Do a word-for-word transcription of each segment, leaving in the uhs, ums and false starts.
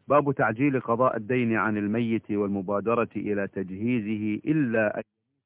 باب تعجيل قضاء الدين عن الميت والمبادرة إلى تجهيزه إلا أن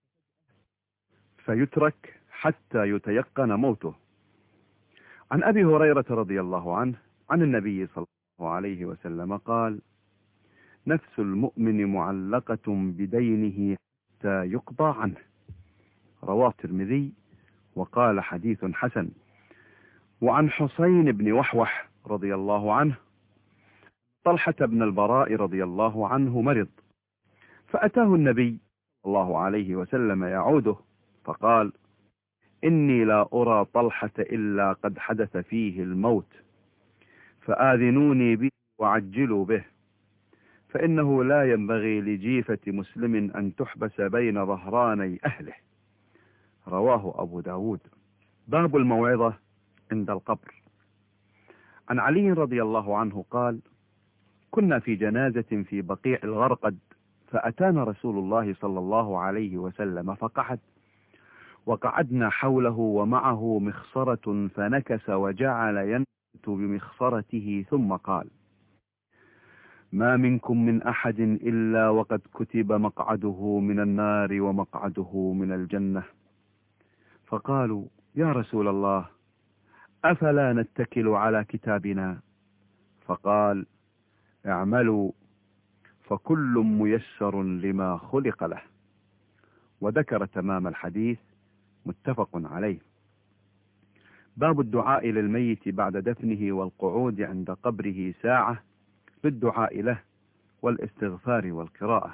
فيترك حتى يتيقن موته. عن أبي هريرة رضي الله عنه عن النبي صلى الله عليه وسلم قال: نفس المؤمن معلقة بدينه حتى يقضى عنه. رواه الترمذي وقال حديث حسن. وعن حسين بن وحوح رضي الله عنه: طلحة بن البراء رضي الله عنه مرض، فأتاه النبي صلى الله عليه وسلم يعوده، فقال: إني لا أرى طلحة إلا قد حدث فيه الموت، فآذنوني به وعجلوا به، فإنه لا ينبغي لجيفة مسلم أن تحبس بين ظهراني أهله. رواه أبو داود. باب الموعظة عند القبر. عن علي رضي الله عنه قال: كنا في جنازة في بقيع الغرقد، فأتانا رسول الله صلى الله عليه وسلم فقعد، وقعدنا حوله ومعه مخصرة، فنكس وجعل ينكت بمخصرته ثم قال: ما منكم من أحد إلا وقد كتب مقعده من النار ومقعده من الجنة. فقالوا: يا رسول الله، أفلا نتكل على كتابنا؟ فقال: اعملوا فكل ميسر لما خلق له. وذكر تمام الحديث، متفق عليه. باب الدعاء للميت بعد دفنه والقعود عند قبره ساعة بالدعاء له والاستغفار والقراءة.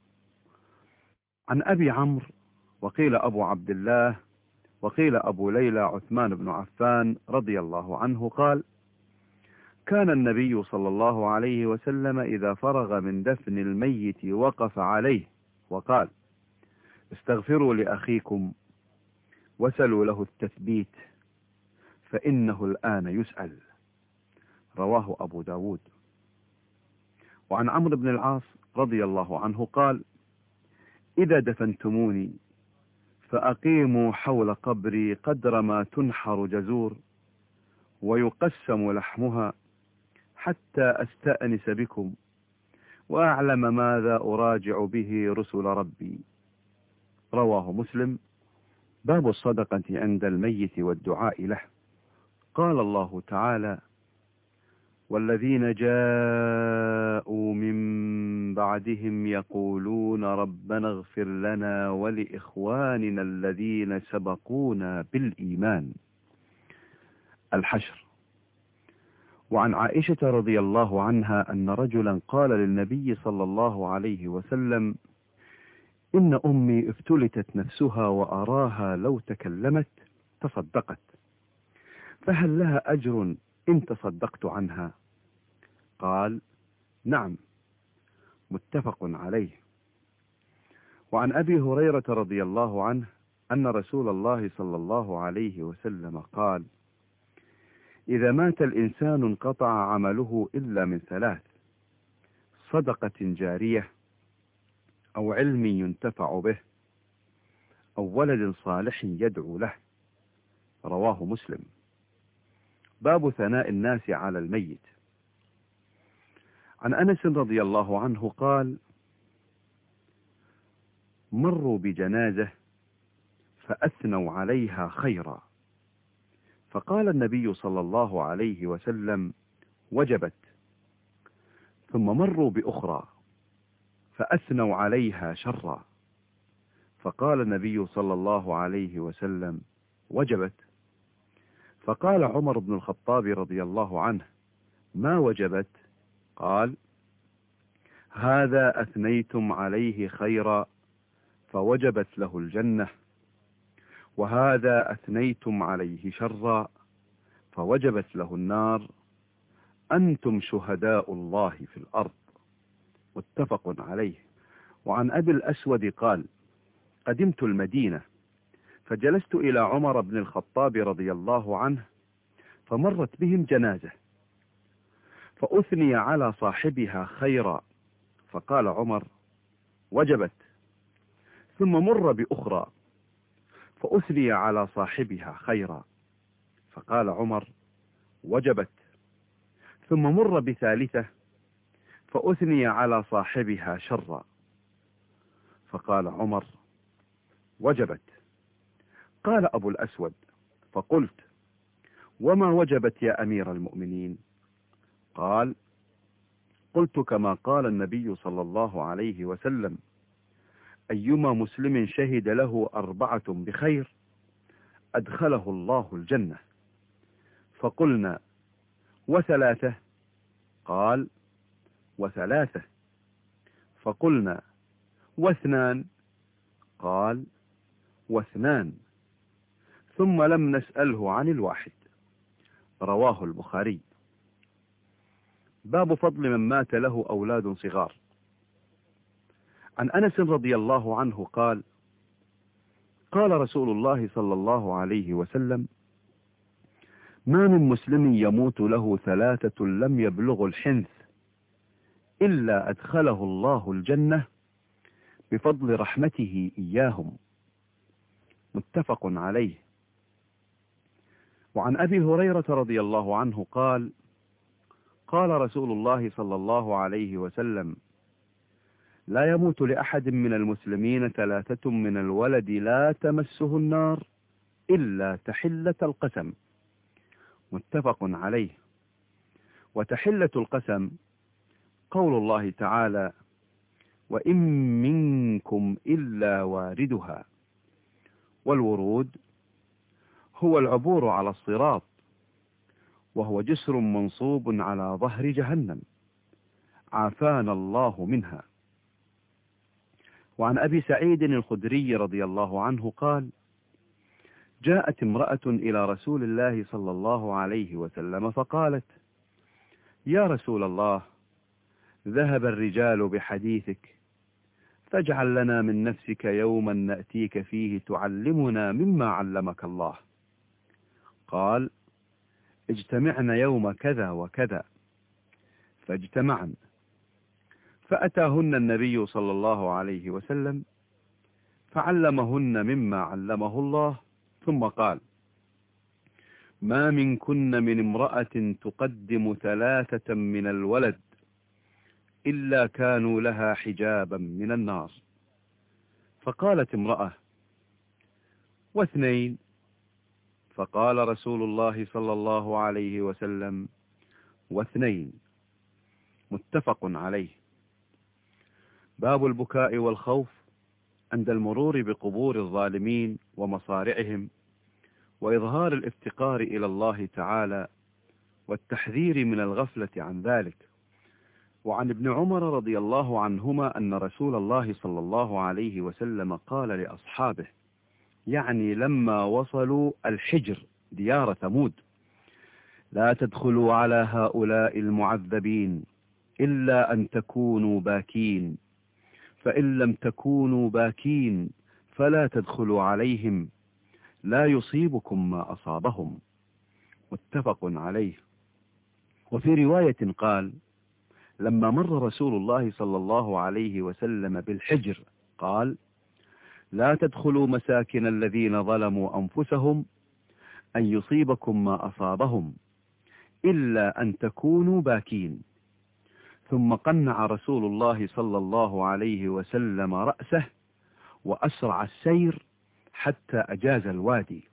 عن أبي عمرو وقيل أبو عبد الله وقيل أبو ليلى عثمان بن عفان رضي الله عنه قال: كان النبي صلى الله عليه وسلم إذا فرغ من دفن الميت وقف عليه وقال: استغفروا لأخيكم وسلوا له التثبيت، فإنه الآن يسأل. رواه أبو داود. وعن عمرو بن العاص رضي الله عنه قال: إذا دفنتموني فأقيموا حول قبري قدر ما تنحر جزور ويقسم لحمها، حتى أستأنس بكم وأعلم ماذا أراجع به رسل ربي. رواه مسلم. باب الصدقة عند الميت والدعاء له. قال الله تعالى: والذين جاءوا من بعدهم يقولون ربنا اغفر لنا ولإخواننا الذين سبقونا بالإيمان. الحشر. وعن عائشة رضي الله عنها أن رجلا قال للنبي صلى الله عليه وسلم: إن أمي افتلتت نفسها وأراها لو تكلمت تصدقت، فهل لها أجر إن تصدقت عنها؟ قال: نعم. متفق عليه. وعن أبي هريرة رضي الله عنه أن رسول الله صلى الله عليه وسلم قال: إذا مات الإنسان انقطع عمله إلا من ثلاث: صدقة جارية، أو علم ينتفع به، أو ولد صالح يدعو له. رواه مسلم. باب ثناء الناس على الميت. عن أنس رضي الله عنه قال: مروا بجنازة فأثنوا عليها خيرا، فقال النبي صلى الله عليه وسلم: وجبت. ثم مروا بأخرى فأثنوا عليها شرا، فقال النبي صلى الله عليه وسلم: وجبت. فقال عمر بن الخطاب رضي الله عنه: ما وجبت؟ قال: هذا أثنيتم عليه خيرا فوجبت له الجنة، وهذا أثنيتم عليه شرا فوجبت له النار، أنتم شهداء الله في الأرض. متفق عليه. وعن أبي الأسود قال: قدمت المدينة فجلست إلى عمر بن الخطاب رضي الله عنه، فمرت بهم جنازة فأثني على صاحبها خيرا، فقال عمر: وجبت. ثم مر بأخرى فأثني على صاحبها خيرا، فقال عمر: وجبت. ثم مر بثالثة فأثني على صاحبها شرا، فقال عمر: وجبت. قال أبو الأسود: فقلت: وما وجبت يا أمير المؤمنين؟ قال: قلت كما قال النبي صلى الله عليه وسلم: أيما مسلم شهد له أربعة بخير أدخله الله الجنة. فقلنا: وثلاثة؟ قال: وثلاثة. فقلنا: واثنان؟ قال: واثنان. ثم لم نسأله عن الواحد. رواه البخاري. باب فضل من مات له أولاد صغار. عن أنس رضي الله عنه قال: قال رسول الله صلى الله عليه وسلم: ما من مسلم يموت له ثلاثة لم يبلغ الحنث إلا أدخله الله الجنة بفضل رحمته إياهم. متفق عليه. وعن أبي هريرة رضي الله عنه قال: قال رسول الله صلى الله عليه وسلم: لا يموت لأحد من المسلمين ثلاثة من الولد لا تمسه النار إلا تحلة القسم. متفق عليه. وتحلة القسم قول الله تعالى: وإن منكم إلا واردها. والورود هو العبور على الصراط، وهو جسر منصوب على ظهر جهنم، عافانا الله منها. وعن أبي سعيد الخدري رضي الله عنه قال: جاءت امرأة إلى رسول الله صلى الله عليه وسلم فقالت: يا رسول الله، ذهب الرجال بحديثك، فاجعل لنا من نفسك يوما نأتيك فيه تعلمنا مما علمك الله. قال: اجتمعن يوم كذا وكذا. فاجتمعن، فأتاهن النبي صلى الله عليه وسلم فعلمهن مما علمه الله، ثم قال: ما منكن من امرأة تقدم ثلاثة من الولد إلا كانوا لها حجابا من النار. فقالت امرأة: واثنين؟ فقال رسول الله صلى الله عليه وسلم: واثنين. متفق عليه. باب البكاء والخوف عند المرور بقبور الظالمين ومصارعهم، وإظهار الافتقار إلى الله تعالى، والتحذير من الغفلة عن ذلك. وعن ابن عمر رضي الله عنهما أن رسول الله صلى الله عليه وسلم قال لأصحابه، يعني لما وصلوا الحجر ديار ثمود: لا تدخلوا على هؤلاء المعذبين إلا أن تكونوا باكين، فإن لم تكونوا باكين فلا تدخلوا عليهم، لا يصيبكم ما أصابهم. متفق عليه. وفي رواية قال: لما مر رسول الله صلى الله عليه وسلم بالحجر قال: لا تدخلوا مساكن الذين ظلموا أنفسهم أن يصيبكم ما أصابهم إلا أن تكونوا باكين. ثم قنع رسول الله صلى الله عليه وسلم رأسه وأسرع السير حتى أجاز الوادي.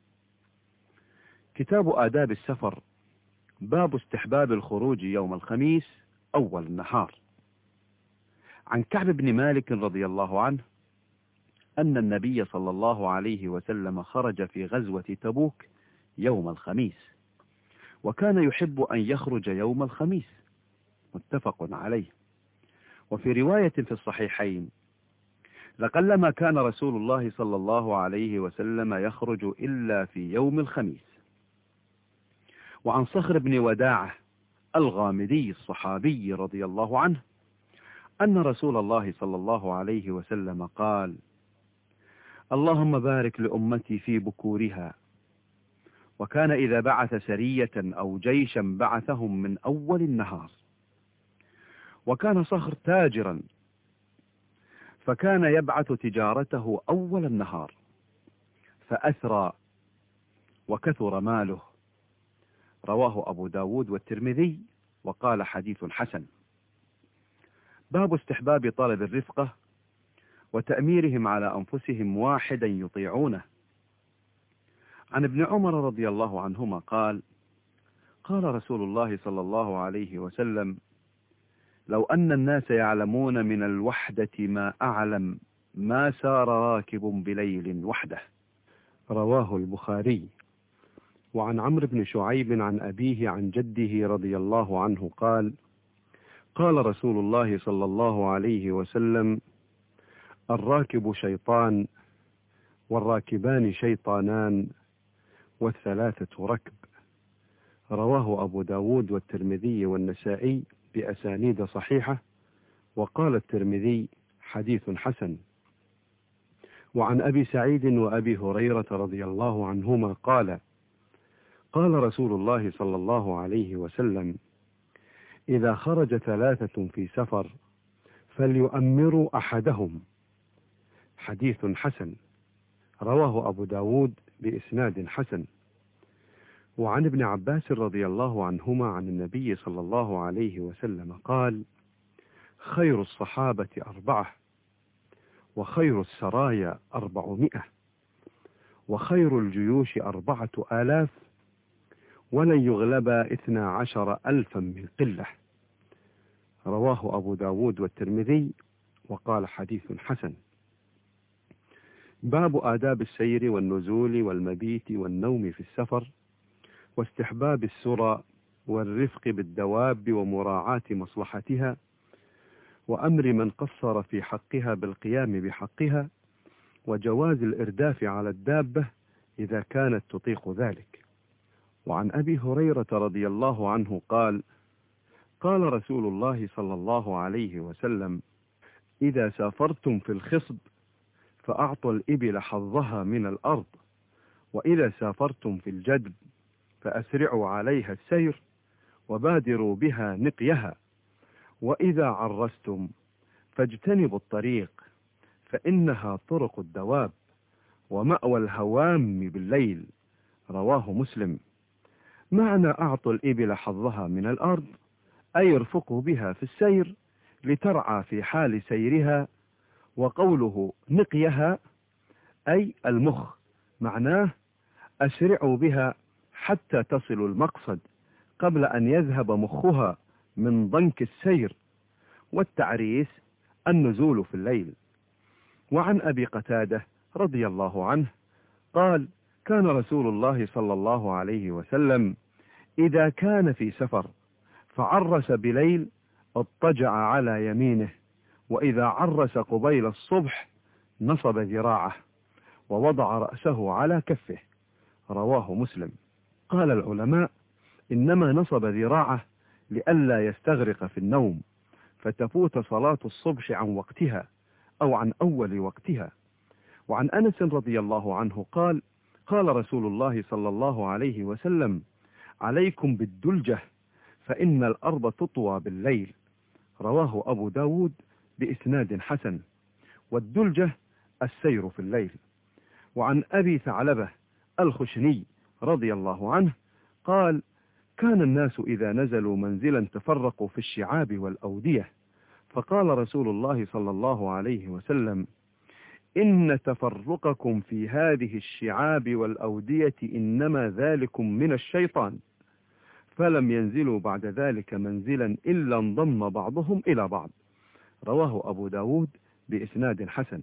كتاب آداب السفر. باب استحباب الخروج يوم الخميس أول النهار. عن كعب بن مالك رضي الله عنه أن النبي صلى الله عليه وسلم خرج في غزوة تبوك يوم الخميس، وكان يحب أن يخرج يوم الخميس. متفق عليه. وفي رواية في الصحيحين: لقلما كان رسول الله صلى الله عليه وسلم يخرج إلا في يوم الخميس. وعن صخر بن وداعة الغامدي الصحابي رضي الله عنه أن رسول الله صلى الله عليه وسلم قال: اللهم بارك لأمتي في بكورها. وكان إذا بعث سرية أو جيشا بعثهم من أول النهار. وكان صخر تاجرا، فكان يبعث تجارته أول النهار، فأثرى وكثر ماله. رواه أبو داود والترمذي، وقال حديث حسن. باب استحباب طلب الرفقة وتأميرهم على أنفسهم واحدا يطيعونه. عن ابن عمر رضي الله عنهما قال: قال رسول الله صلى الله عليه وسلم: لو أن الناس يعلمون من الوحدة ما أعلم ما سار راكب بليل وحده. رواه البخاري. وعن عمرو بن شعيب عن أبيه عن جده رضي الله عنه قال: قال رسول الله صلى الله عليه وسلم: الراكب شيطان، والراكبان شيطانان، والثلاثة ركب. رواه أبو داود والترمذي والنسائي بأسانيد صحيحة، وقال الترمذي: حديث حسن. وعن أبي سعيد وأبي هريرة رضي الله عنهما قال: قال رسول الله صلى الله عليه وسلم: إذا خرج ثلاثة في سفر فليؤمروا أحدهم. حديث حسن. رواه أبو داود بإسناد حسن. وعن ابن عباس رضي الله عنهما عن النبي صلى الله عليه وسلم قال: خير الصحابة أربعة، وخير السرايا أربعمائة، وخير الجيوش أربعة آلاف، ولن يغلب اثنا عشر ألفا من قلة. رواه أبو داود والترمذي، وقال حديث حسن. باب آداب السير والنزول والمبيت والنوم في السفر، واستحباب السرى والرفق بالدواب ومراعاة مصلحتها، وأمر من قصر في حقها بالقيام بحقها، وجواز الإرداف على الدابة إذا كانت تطيق ذلك. وعن أبي هريرة رضي الله عنه قال: قال رسول الله صلى الله عليه وسلم: إذا سافرتم في الخصب فأعطوا الإبل حظها من الأرض، وإذا سافرتم في الجدب فأسرعوا عليها السير وبادروا بها نقيها، وإذا عرستم فاجتنبوا الطريق فإنها طرق الدواب ومأوى الهوام بالليل. رواه مسلم. معنى أعطوا الإبل حظها من الأرض أي ارفقوا بها في السير لترعى في حال سيرها، وقوله نقيها أي المخ، معناه أسرعوا بها حتى تصلوا المقصد قبل أن يذهب مخها من ضنك السير، والتعريس النزول في الليل. وعن أبي قتادة رضي الله عنه قال: كان رسول الله صلى الله عليه وسلم إذا كان في سفر فعرس بليل اضطجع على يمينه، وإذا عرس قبيل الصبح نصب ذراعه ووضع رأسه على كفه. رواه مسلم. قال العلماء: إنما نصب ذراعه لئلا يستغرق في النوم فتفوت صلاة الصبح عن وقتها أو عن أول وقتها. وعن أنس رضي الله عنه قال: قال رسول الله صلى الله عليه وسلم: عليكم بالدلجة فإن الأرض تطوى بالليل. رواه أبو داود بإسناد حسن. والدلجة السير في الليل. وعن أبي ثعلبة الخشني رضي الله عنه قال: كان الناس إذا نزلوا منزلا تفرقوا في الشعاب والأودية، فقال رسول الله صلى الله عليه وسلم: إن تفرقكم في هذه الشعاب والأودية إنما ذلكم من الشيطان، فلم ينزلوا بعد ذلك منزلا إلا انضم بعضهم إلى بعض. رواه أبو داود بإسناد حسن.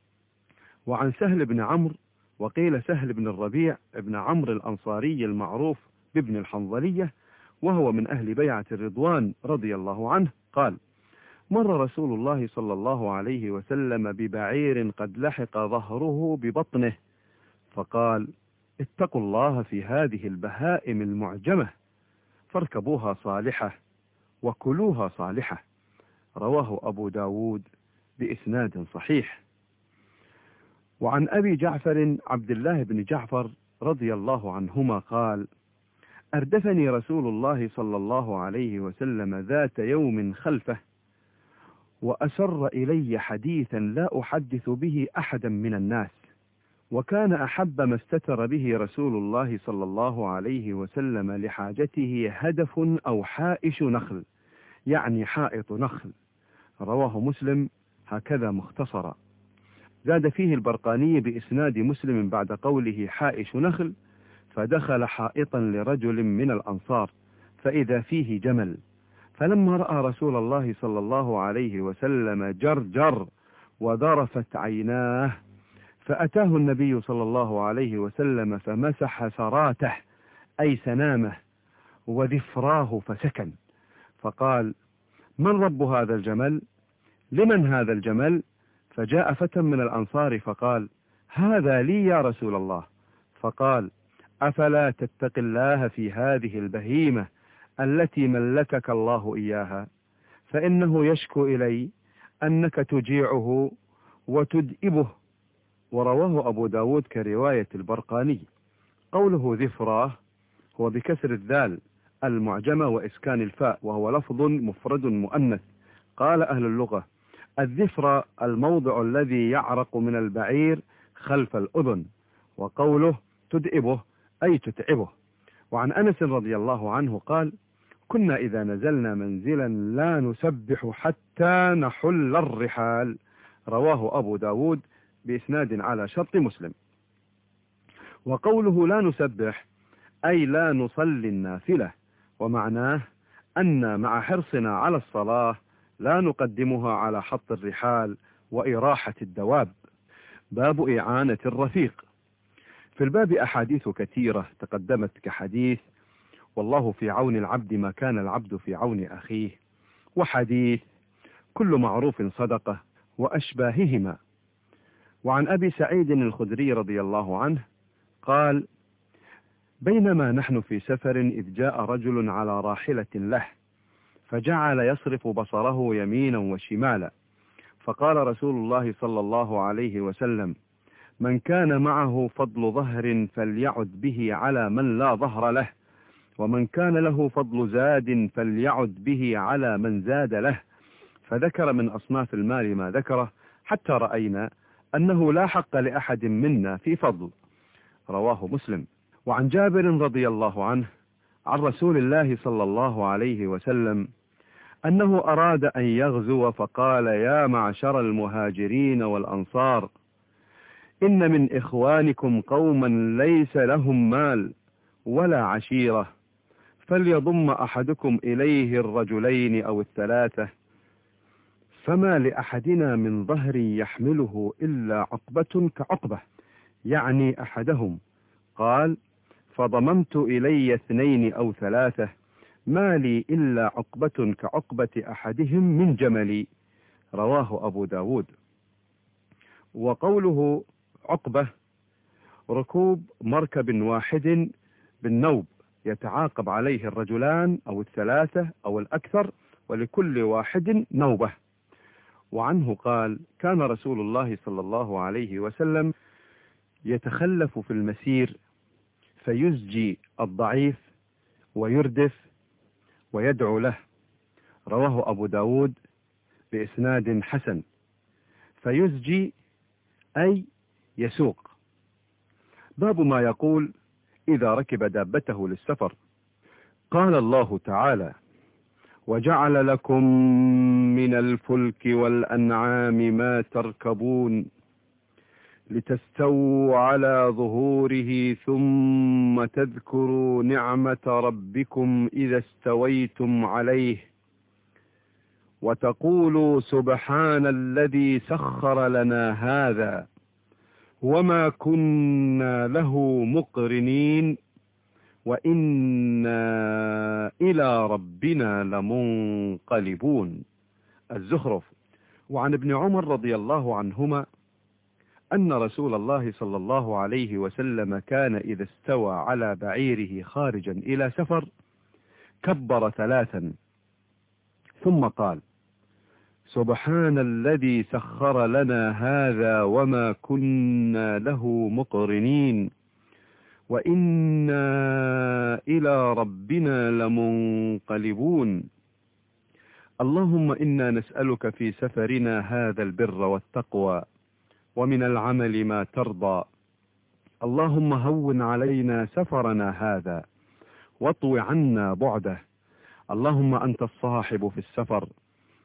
وعن سهل بن عمرو، وقيل سهل بن الربيع بن عمرو الأنصاري المعروف بابن الحنظلية، وهو من أهل بيعة الرضوان رضي الله عنه قال: مر رسول الله صلى الله عليه وسلم ببعير قد لحق ظهره ببطنه، فقال: اتقوا الله في هذه البهائم المعجمة، فاركبوها صالحة وكلوها صالحة. رواه أبو داود بإسناد صحيح. وعن أبي جعفر عبد الله بن جعفر رضي الله عنهما قال: أردفني رسول الله صلى الله عليه وسلم ذات يوم خلفه، وأسر إلي حديثا لا أحدث به أحدا من الناس، وكان أحب ما استتر به رسول الله صلى الله عليه وسلم لحاجته هدف أو حائش نخل، يعني حائط نخل، رواه مسلم هكذا مختصرا. زاد فيه البرقاني بإسناد مسلم بعد قوله حائش نخل: فدخل حائطا لرجل من الأنصار فإذا فيه جمل، فلما رأى رسول الله صلى الله عليه وسلم جرجر وذرفت عيناه، فأتاه النبي صلى الله عليه وسلم فمسح سراته أي سنامه وذفراه فسكن، فقال: من رب هذا الجمل؟ لمن هذا الجمل؟ فجاء فتى من الأنصار فقال: هذا لي يا رسول الله. فقال: أفلا تتق الله في هذه البهيمة التي ملكك الله إياها، فإنه يشكو إلي أنك تجيعه وتدئبه. ورواه أبو داود كرواية البرقاني. قوله ذفراه هو بكسر الذال المعجمة وإسكان الفاء، وهو لفظ مفرد مؤنث. قال أهل اللغة: الذفر الموضع الذي يعرق من البعير خلف الأذن. وقوله تدئبه أي تتعبه. وعن أنس رضي الله عنه قال: كنا إذا نزلنا منزلا لا نسبح حتى نحل الرحال. رواه أبو داود بإسناد على شرط مسلم. وقوله لا نسبح أي لا نصلي النافلة، ومعناه أن مع حرصنا على الصلاة لا نقدمها على حط الرحال وإراحة الدواب. باب إعانة الرفيق. في الباب أحاديث كثيرة تقدمت كحديث: والله في عون العبد ما كان العبد في عون أخيه، وحديث: كل معروف صدقة، وأشباههما. وعن أبي سعيد الخدري رضي الله عنه قال: بينما نحن في سفر إذ جاء رجل على راحلة له، فجعل يصرف بصره يمينا وشمالا، فقال رسول الله صلى الله عليه وسلم: من كان معه فضل ظهر فليعد به على من لا ظهر له، ومن كان له فضل زاد فليعد به على من زاد له. فذكر من أصناف المال ما ذكره، حتى رأينا أنه لا حق لأحد منا في فضل. رواه مسلم. وعن جابر رضي الله عنه عن رسول الله صلى الله عليه وسلم أنه أراد أن يغزو، فقال: يا معشر المهاجرين والأنصار، إن من إخوانكم قوما ليس لهم مال ولا عشيرة، فليضم أحدكم إليه الرجلين أو الثلاثة، فما لأحدنا من ظهر يحمله إلا عقبة كعقبة، يعني أحدهم. قال: فضممت إلي اثنين أو ثلاثة، ما لي إلا عقبة كعقبة أحدهم من جملي. رواه أبو داود. وقوله عقبة ركوب مركب واحد بالنوب يتعاقب عليه الرجلان أو الثلاثة أو الأكثر، ولكل واحد نوبة. وعنه قال: كان رسول الله صلى الله عليه وسلم يتخلف في المسير فيزجي الضعيف ويردف ويدعو له. رواه أبو داود بإسناد حسن. فيزجي أي يسوق. باب ما يقول إذا ركب دابته للسفر. قال الله تعالى: وجعل لكم من الفلك والأنعام ما تركبون لتستووا على ظهوره ثم تذكروا نعمة ربكم إذا استويتم عليه وتقولوا سبحان الذي سخر لنا هذا وما كنا له مقرنين وإنا إلى ربنا لمنقلبون. الزخرف. وعن ابن عمر رضي الله عنهما أن رسول الله صلى الله عليه وسلم كان إذا استوى على بعيره خارجا إلى سفر كبر ثلاثا ثم قال: سبحان الذي سخر لنا هذا وما كنا له مقرنين وإنا إلى ربنا لمنقلبون. اللهم إنا نسألك في سفرنا هذا البر والتقوى ومن العمل ما ترضى. اللهم هون علينا سفرنا هذا واطو عنا بعده. اللهم أنت الصاحب في السفر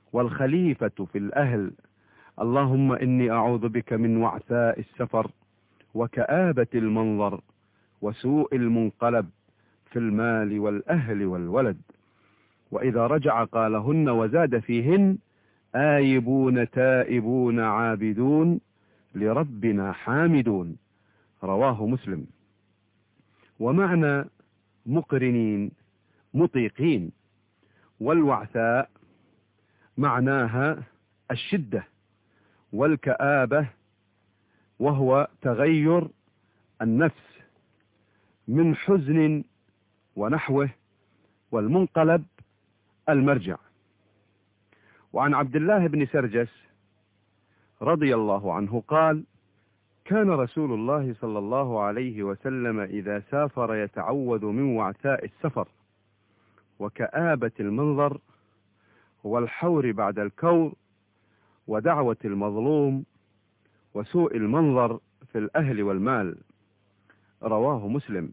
والخليفة في الأهل. اللهم إني أعوذ بك من وعثاء السفر وكآبة المنظر وسوء المنقلب في المال والأهل والولد. وإذا رجع قالهن وزاد فيهن: آيبون تائبون عابدون لربنا حامدون. رواه مسلم. ومعنى مقرنين مطيقين. والوعثاء معناها الشدة، والكآبة وهو تغير النفس من حزن ونحوه، والمنقلب المرجع. وعن عبد الله بن سرجس رضي الله عنه قال: كان رسول الله صلى الله عليه وسلم إذا سافر يتعوذ من وعثاء السفر وكآبة المنظر والحور بعد الكور ودعوة المظلوم وسوء المنظر في الأهل والمال. رواه مسلم.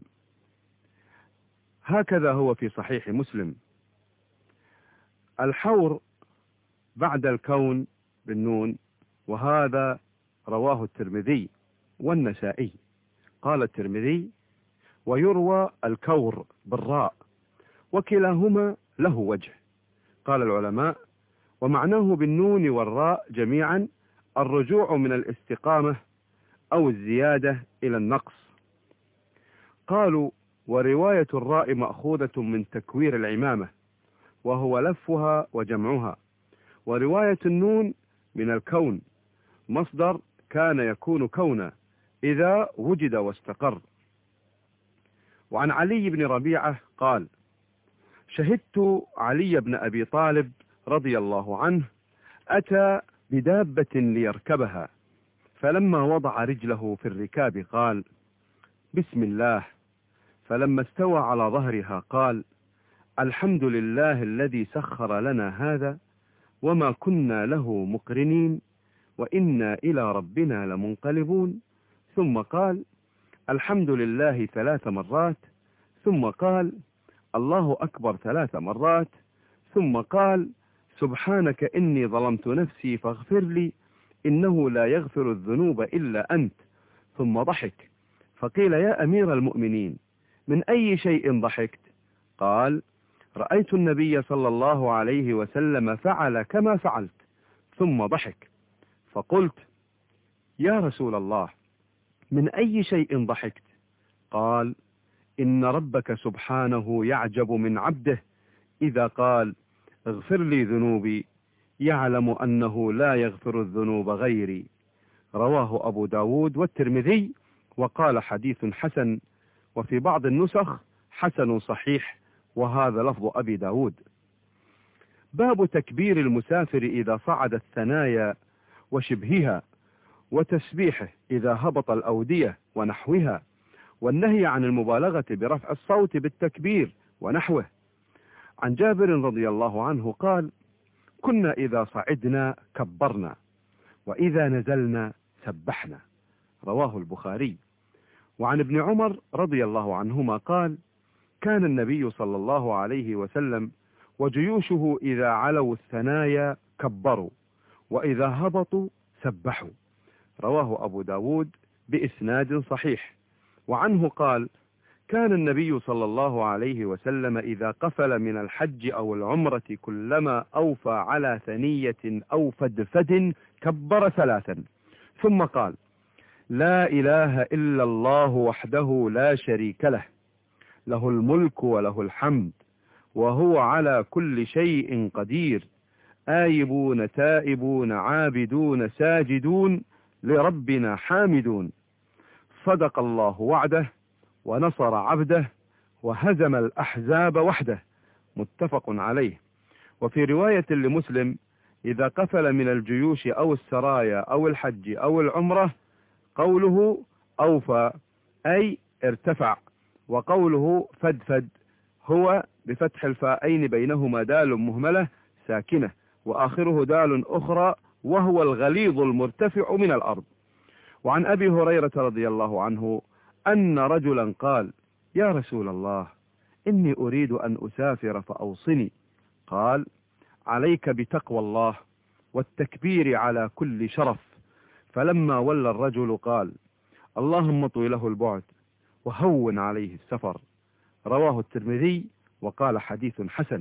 هكذا هو في صحيح مسلم. الحور بعد الكون بالنون، وهذا رواه الترمذي والنسائي. قال الترمذي: ويروى الكور بالراء، وكلاهما له وجه. قال العلماء: ومعناه بالنون والراء جميعا الرجوع من الاستقامة أو الزيادة إلى النقص. قالوا: ورواية الراء مأخوذة من تكوير العمامة، وهو لفها وجمعها. ورواية النون من الكون، مصدر كان يكون كونا إذا وجد واستقر. وعن علي بن ربيعة قال: شهدت علي بن أبي طالب رضي الله عنه أتى بدابة ليركبها، فلما وضع رجله في الركاب قال: بسم الله. فلما استوى على ظهرها قال: الحمد لله الذي سخر لنا هذا وما كنا له مقرنين وإنا إلى ربنا لمنقلبون. ثم قال: الحمد لله ثلاث مرات. ثم قال: الله أكبر ثلاث مرات. ثم قال: سبحانك إني ظلمت نفسي فاغفر لي إنه لا يغفر الذنوب إلا أنت. ثم ضحك، فقيل: يا أمير المؤمنين من أي شيء ضحكت؟ قال: رأيت النبي صلى الله عليه وسلم فعل كما فعلت. ثم ضحك، فقلت: يا رسول الله من أي شيء ضحكت؟ قال: إن ربك سبحانه يعجب من عبده إذا قال: اغفر لي ذنوبي، يعلم أنه لا يغفر الذنوب غيري. رواه أبو داود والترمذي، وقال: حديث حسن، وفي بعض النسخ حسن صحيح، وهذا لفظ أبي داود. باب تكبير المسافر إذا صعد الثنايا وشبهها، وتسبيحه إذا هبط الأودية ونحوها، والنهي عن المبالغة برفع الصوت بالتكبير ونحوه. عن جابر رضي الله عنه قال: كنا إذا صعدنا كبرنا وإذا نزلنا سبحنا. رواه البخاري. وعن ابن عمر رضي الله عنهما قال: كان النبي صلى الله عليه وسلم وجيوشه إذا علوا الثنايا كبروا وإذا هبطوا سبحوا. رواه أبو داود بإسناد صحيح. وعنه قال: كان النبي صلى الله عليه وسلم إذا قفل من الحج أو العمرة كلما أوفى على ثنية أو فدفد كبر ثلاثا، ثم قال: لا إله إلا الله وحده لا شريك له، له الملك وله الحمد وهو على كل شيء قدير، آيبون تائبون عابدون ساجدون لربنا حامدون، صدق الله وعده ونصر عبده وهزم الأحزاب وحده. متفق عليه. وفي رواية لمسلم: إذا قفل من الجيوش أو السرايا أو الحج أو العمرة، قوله أوفى أي ارتفع، وقوله فدفد هو بفتح الفاءين بينهما دال مهملة ساكنة وآخره دال أخرى، وهو الغليظ المرتفع من الأرض. وعن أبي هريرة رضي الله عنه أن رجلا قال: يا رسول الله إني أريد أن أسافر فأوصني. قال: عليك بتقوى الله والتكبير على كل شرف. فلما ولى الرجل قال: اللهم طوله البعد وهون عليه السفر. رواه الترمذي وقال حديث حسن.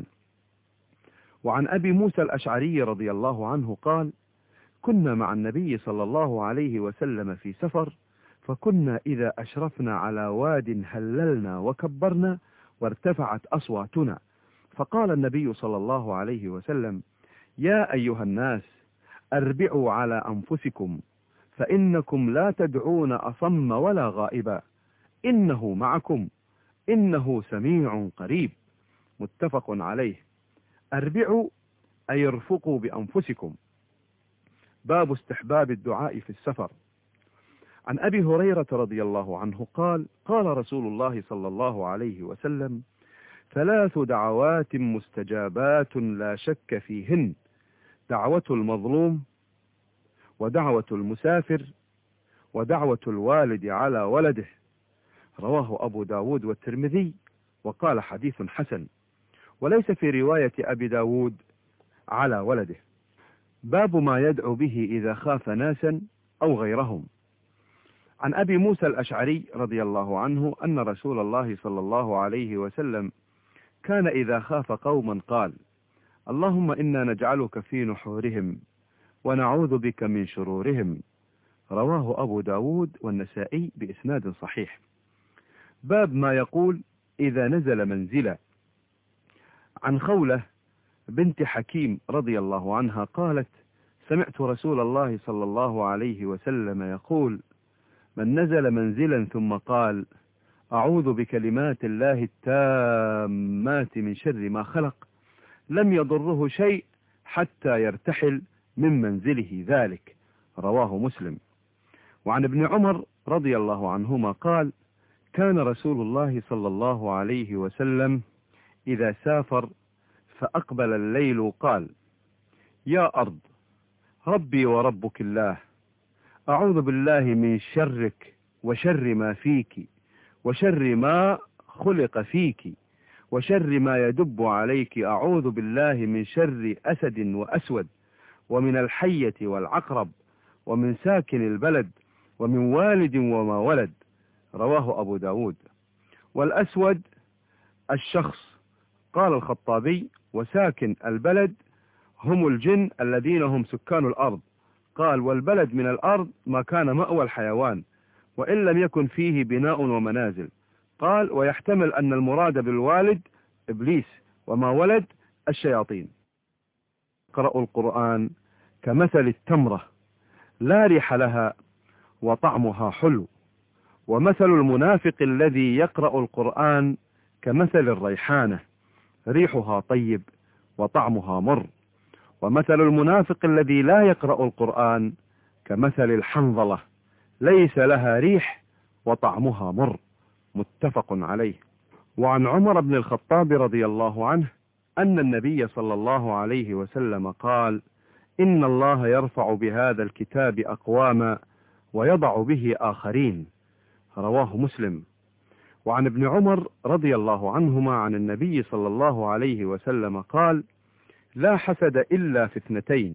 وعن أبي موسى الأشعري رضي الله عنه قال: كنا مع النبي صلى الله عليه وسلم في سفر، فكنا إذا أشرفنا على واد هللنا وكبرنا وارتفعت أصواتنا، فقال النبي صلى الله عليه وسلم: يا أيها الناس أربعوا على أنفسكم، فإنكم لا تدعون أصم ولا غائبا، إنه معكم، إنه سميع قريب. متفق عليه. أربعوا أي ارفقوا بأنفسكم. باب استحباب الدعاء في السفر. عن أبي هريرة رضي الله عنه قال: قال رسول الله صلى الله عليه وسلم: ثلاث دعوات مستجابات لا شك فيهن: دعوة المظلوم، ودعوة المسافر، ودعوة الوالد على ولده. رواه أبو داود والترمذي وقال حديث حسن، وليس في رواية أبي داود على ولده. باب ما يدعو به إذا خاف ناسا أو غيرهم. عن أبي موسى الأشعري رضي الله عنه أن رسول الله صلى الله عليه وسلم كان إذا خاف قوما قال: اللهم إنا نجعلك في نحورهم ونعوذ بك من شرورهم. رواه أبو داود والنسائي بإسناد صحيح. باب ما يقول إذا نزل منزلا. عن خولة بنت حكيم رضي الله عنها قالت: سمعت رسول الله صلى الله عليه وسلم يقول: من نزل منزلا ثم قال: أعوذ بكلمات الله التامات من شر ما خلق، لم يضره شيء حتى يرتحل من منزله ذلك. رواه مسلم. وعن ابن عمر رضي الله عنهما قال: كان رسول الله صلى الله عليه وسلم إذا سافر فأقبل الليل قال: يا أرض ربي وربك الله، أعوذ بالله من شرك وشر ما فيك وشر ما خلق فيك وشر ما يدب عليك، أعوذ بالله من شر أسد وأسود ومن الحية والعقرب ومن ساكن البلد ومن والد وما ولد. رواه أبو داود. والأسود الشخص. قال الخطابي: وساكن البلد هم الجن الذين هم سكان الأرض. قال: والبلد من الأرض ما كان مأوى الحيوان وإن لم يكن فيه بناء ومنازل. قال: ويحتمل أن المراد بالوالد إبليس وما ولد الشياطين. قرأوا القرآن كمثل التمرة لا ريح لها وطعمها حلو، ومثل المنافق الذي يقرأ القرآن كمثل الريحانة ريحها طيب وطعمها مر، ومثل المنافق الذي لا يقرأ القرآن كمثل الحنظلة ليس لها ريح وطعمها مر. متفق عليه. وعن عمر بن الخطاب رضي الله عنه أن النبي صلى الله عليه وسلم قال: إن الله يرفع بهذا الكتاب أقواما ويضع به آخرين. رواه مسلم. وعن ابن عمر رضي الله عنهما عن النبي صلى الله عليه وسلم قال: لا حسد إلا في اثنتين: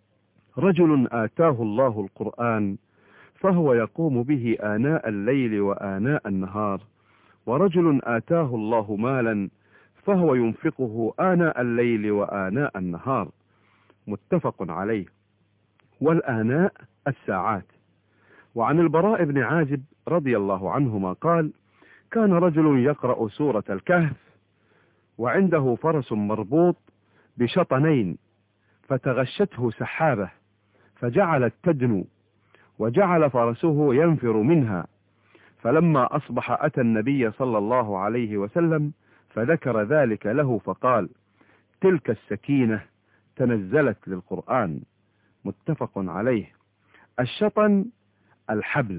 رجل آتاه الله القرآن فهو يقوم به آناء الليل وآناء النهار، ورجل آتاه الله مالا فهو ينفقه آناء الليل وآناء النهار. متفق عليه. والآناء الساعات. وعن البراء بن عازب رضي الله عنهما قال: كان رجل يقرأ سورة الكهف وعنده فرس مربوط بشطنين، فتغشته سحابة فجعلت تدنو، وجعل فرسه ينفر منها، فلما أصبح أتى النبي صلى الله عليه وسلم فذكر ذلك له فقال: تلك السكينة تنزلت للقرآن. متفق عليه. الشطن الحبل.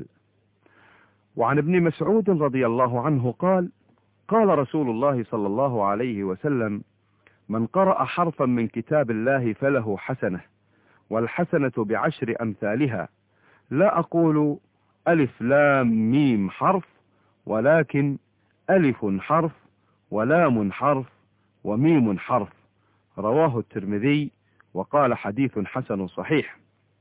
وعن ابن مسعود رضي الله عنه قال: قال رسول الله صلى الله عليه وسلم: من قرأ حرفا من كتاب الله فله حسنة، والحسنة بعشر أمثالها، لا أقول ألف لام ميم حرف، ولكن ألف حرف ولام حرف وميم حرف. رواه الترمذي وقال حديث حسن صحيح.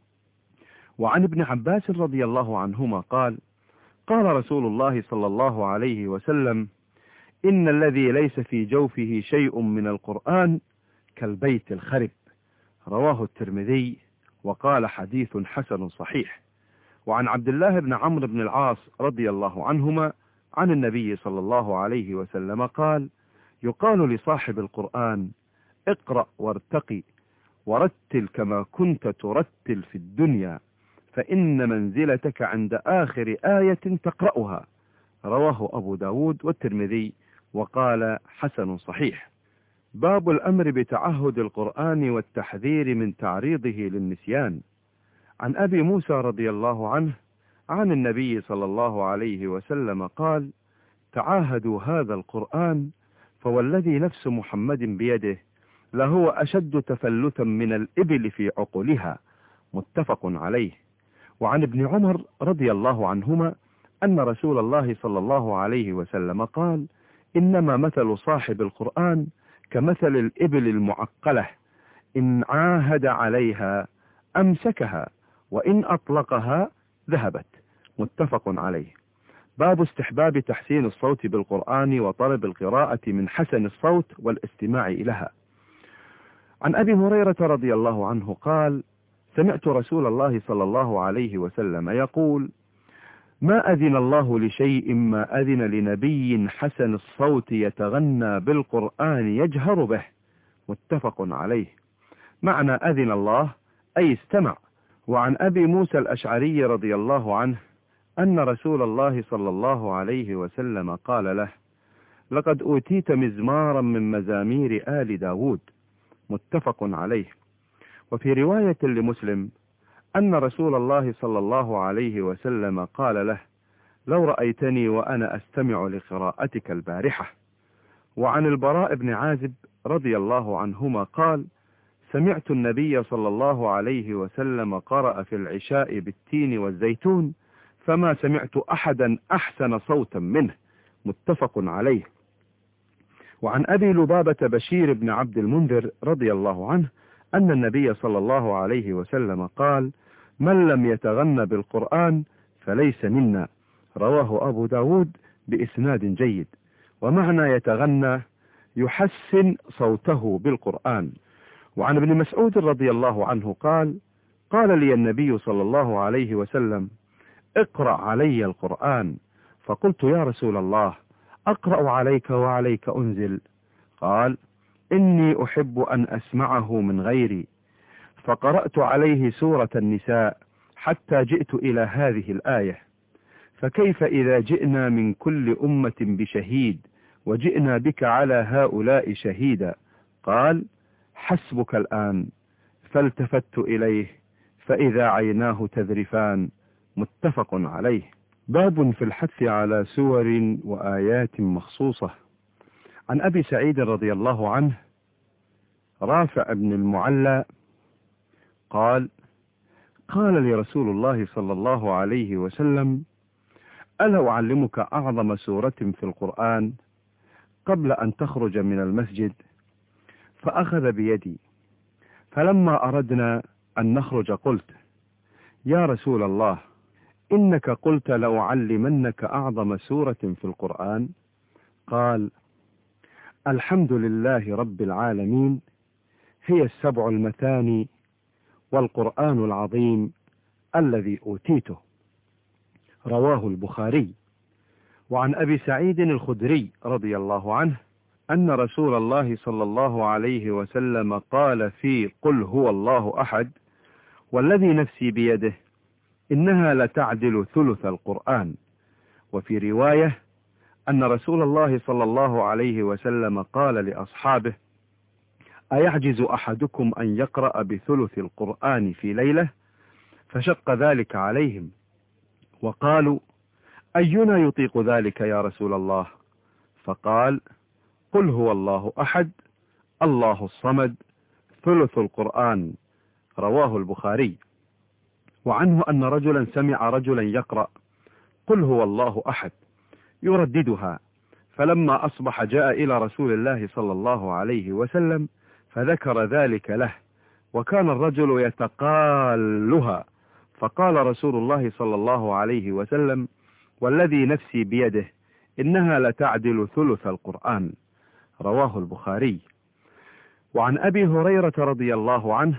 وعن ابن عباس رضي الله عنهما قال قال رسول الله صلى الله عليه وسلم إن الذي ليس في جوفه شيء من القرآن كالبيت الخرب. رواه الترمذي وقال حديث حسن صحيح. وعن عبد الله بن عمرو بن العاص رضي الله عنهما عن النبي صلى الله عليه وسلم قال يقال لصاحب القرآن اقرأ وارتقي ورتل كما كنت ترتل في الدنيا فإن منزلتك عند آخر آية تقرأها. رواه أبو داود والترمذي وقال حسن صحيح. باب الأمر بتعهد القرآن والتحذير من تعريضه للنسيان. عن أبي موسى رضي الله عنه عن النبي صلى الله عليه وسلم قال تعاهدوا هذا القرآن فوالذي نفس محمد بيده لهو أشد تفلتا من الإبل في عقلها. متفق عليه. وعن ابن عمر رضي الله عنهما أن رسول الله صلى الله عليه وسلم قال إنما مثل صاحب القرآن كمثل الإبل المعقلة إن عاهد عليها أمسكها وإن أطلقها ذهبت. متفق عليه. باب استحباب تحسين الصوت بالقرآن وطلب القراءة من حسن الصوت والاستماع إليها. عن أبي هريرة رضي الله عنه قال سمعت رسول الله صلى الله عليه وسلم يقول ما أذن الله لشيء ما أذن لنبي حسن الصوت يتغنى بالقرآن يجهر به. متفق عليه. معنى أذن الله أي استمع. وعن أبي موسى الأشعري رضي الله عنه أن رسول الله صلى الله عليه وسلم قال له لقد أوتيت مزمارا من مزامير آل داود. متفق عليه. وفي رواية لمسلم أن رسول الله صلى الله عليه وسلم قال له لو رأيتني وأنا أستمع لقراءتك البارحة. وعن البراء بن عازب رضي الله عنهما قال سمعت النبي صلى الله عليه وسلم قرأ في العشاء بالتين والزيتون فما سمعت أحدا أحسن صوتا منه. متفق عليه. وعن أبي لبابة بشير بن عبد المنذر رضي الله عنه أن النبي صلى الله عليه وسلم قال من لم يتغنى بالقرآن فليس منا. رواه أبو داود بإسناد جيد. ومعنى يتغنى يحسن صوته بالقرآن. وعن ابن مسعود رضي الله عنه قال قال لي النبي صلى الله عليه وسلم اقرأ علي القرآن. فقلت يا رسول الله أقرأ عليك وعليك أنزل؟ قال إني أحب أن أسمعه من غيري. فقرأت عليه سورة النساء حتى جئت إلى هذه الآية فكيف إذا جئنا من كل أمة بشهيد وجئنا بك على هؤلاء شهيدا؟ قال حسبك الآن. فالتفت إليه فإذا عيناه تذرفان. متفق عليه. باب في الحث على سور وآيات مخصوصة. عن أبي سعيد رضي الله عنه رافع بن المعلى قال قال لي رسول الله صلى الله عليه وسلم ألا أعلمك أعظم سورة في القرآن قبل أن تخرج من المسجد؟ فأخذ بيدي فلما أردنا أن نخرج قلت يا رسول الله إنك قلت لأعلمنك أعظم سورة في القرآن. قال الحمد لله رب العالمين هي السبع المثاني والقرآن العظيم الذي أوتيته. رواه البخاري. وعن أبي سعيد الخدري رضي الله عنه أن رسول الله صلى الله عليه وسلم قال في قل هو الله أحد والذي نفسي بيده إنها لتعدل ثلث القرآن. وفي رواية أن رسول الله صلى الله عليه وسلم قال لأصحابه أيعجز أحدكم أن يقرأ بثلث القرآن في ليلة؟ فشق ذلك عليهم وقالوا أينا يطيق ذلك يا رسول الله؟ فقال قل هو الله أحد الله الصمد ثلث القرآن. رواه البخاري. وعنه أن رجلا سمع رجلا يقرأ قل هو الله أحد يرددها فلما أصبح جاء إلى رسول الله صلى الله عليه وسلم فذكر ذلك له، وكان الرجل يتقالها، فقال رسول الله صلى الله عليه وسلم: والذي نفسي بيده إنها لتعدل ثلث القرآن. رواه البخاري. وعن أبي هريرة رضي الله عنه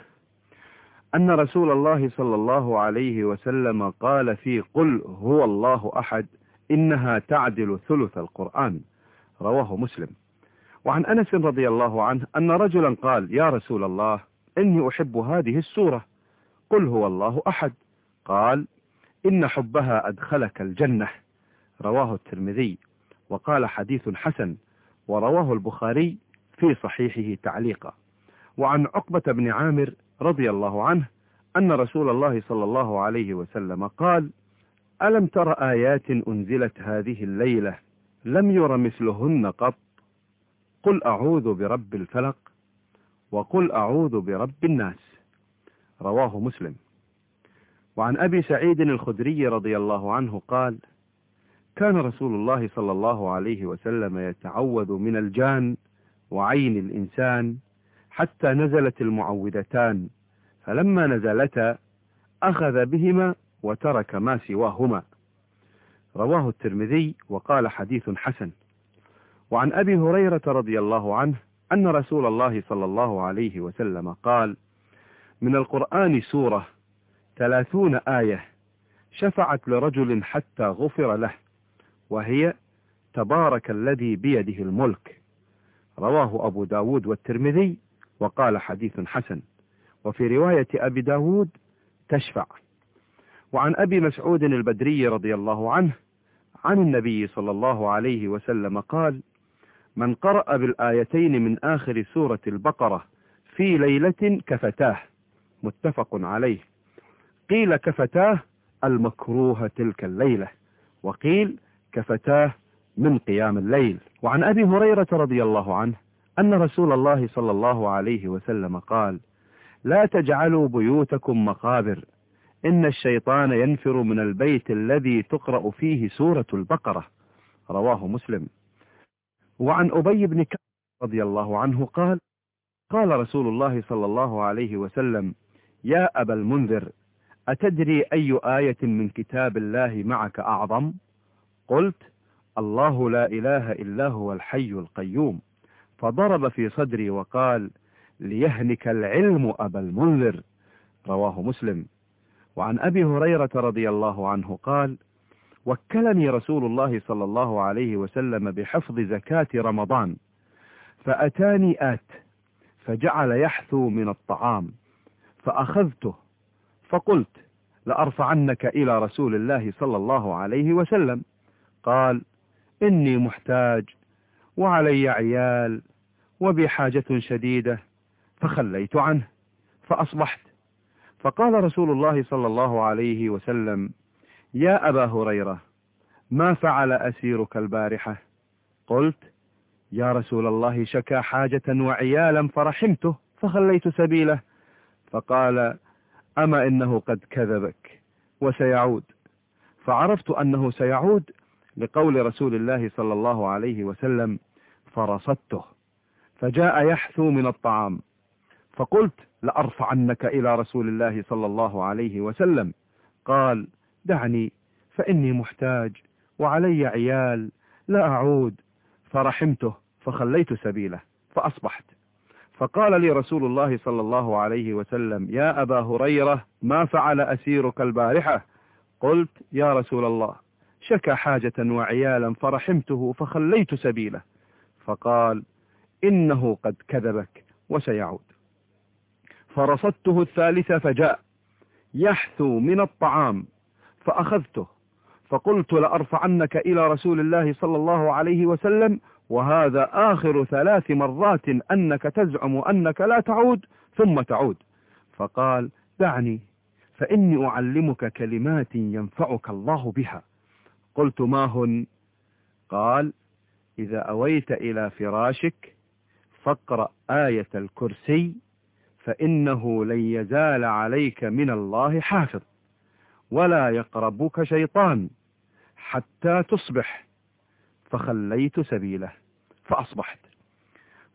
أن رسول الله صلى الله عليه وسلم قال في قل هو الله أحد: إنها تعدل ثلث القرآن. رواه مسلم. وعن أنس رضي الله عنه أن رجلا قال: يا رسول الله، إني أحب هذه السورة، قل هو الله أحد. قال: إن حبها أدخلك الجنة. رواه الترمذي، وقال حديث حسن، ورواه البخاري في صحيحه تعليقا. وعن عقبة بن عامر رضي الله عنه أن رسول الله صلى الله عليه وسلم قال: ألم تر آيات أنزلت هذه الليلة لم ير مثلهن قط، قل أعوذ برب الفلق، وقل أعوذ برب الناس. رواه مسلم. وعن أبي سعيد الخدري رضي الله عنه قال: كان رسول الله صلى الله عليه وسلم يتعوذ من الجان وعين الإنسان حتى نزلت المعوذتان، فلما نزلتا أخذ بهما وترك ما سواهما. رواه الترمذي، وقال حديث حسن. وعن أبي هريرة رضي الله عنه أن رسول الله صلى الله عليه وسلم قال: من القرآن سورة ثلاثون آية شفعت لرجل حتى غفر له، وهي تبارك الذي بيده الملك. رواه أبو داود والترمذي، وقال حديث حسن. وفي رواية أبي داود تشفع. وعن أبي مسعود البدري رضي الله عنه عن النبي صلى الله عليه وسلم قال: من قرأ بالآيتين من آخر سورة البقرة في ليلة كفتاه. متفق عليه. قيل كفتاه المكروه تلك الليلة، وقيل كفتاه من قيام الليل. وعن أبي هريرة رضي الله عنه أن رسول الله صلى الله عليه وسلم قال: لا تجعلوا بيوتكم مقابر، إن الشيطان ينفر من البيت الذي تقرأ فيه سورة البقرة. رواه مسلم. وعن أبي بن كعب رضي الله عنه قال: قال رسول الله صلى الله عليه وسلم: يا أبا المنذر، أتدري أي آية من كتاب الله معك أعظم؟ قلت: الله لا إله إلا هو الحي القيوم. فضرب في صدري وقال: ليهنك العلم أبا المنذر. رواه مسلم. وعن أبي هريرة رضي الله عنه قال: وكلني رسول الله صلى الله عليه وسلم بحفظ زكاة رمضان، فأتاني آت فجعل يحثو من الطعام، فأخذته فقلت: لأرفعنك إلى رسول الله صلى الله عليه وسلم. قال: إني محتاج وعلي عيال وبحاجة شديدة، فخليت عنه فأصبحت. فقال رسول الله صلى الله عليه وسلم: يا أبا هريرة، ما فعل أسيرك البارحة؟ قلت: يا رسول الله، شكا حاجة وعيالا فرحمته فخليت سبيله. فقال: أما إنه قد كذبك وسيعود. فعرفت أنه سيعود لقول رسول الله صلى الله عليه وسلم: فرصدته، فجاء يحثو من الطعام، فقلت: لأرفعنك إلى رسول الله صلى الله عليه وسلم. قال: دعني، فإني محتاج وعلي عيال، لا أعود. فرحمته فخليت سبيله فأصبحت. فقال لي رسول الله صلى الله عليه وسلم: يا أبا هريرة، ما فعل أسيرك البارحة؟ قلت: يا رسول الله، شكا حاجة وعيالا فرحمته فخليت سبيله. فقال: إنه قد كذبك وسيعود. فرصدته الثالثة فجاء يحثو من الطعام، فأخذته فقلت: لأرفعنك إلى رسول الله صلى الله عليه وسلم، وهذا آخر ثلاث مرات أنك تزعم أنك لا تعود ثم تعود. فقال: دعني، فإني أعلمك كلمات ينفعك الله بها. قلت: ما هن؟ قال: إذا أويت إلى فراشك فاقرأ آية الكرسي، فإنه لن يزال عليك من الله حافظ، ولا يقربك شيطان حتى تصبح. فخليت سبيله فأصبحت.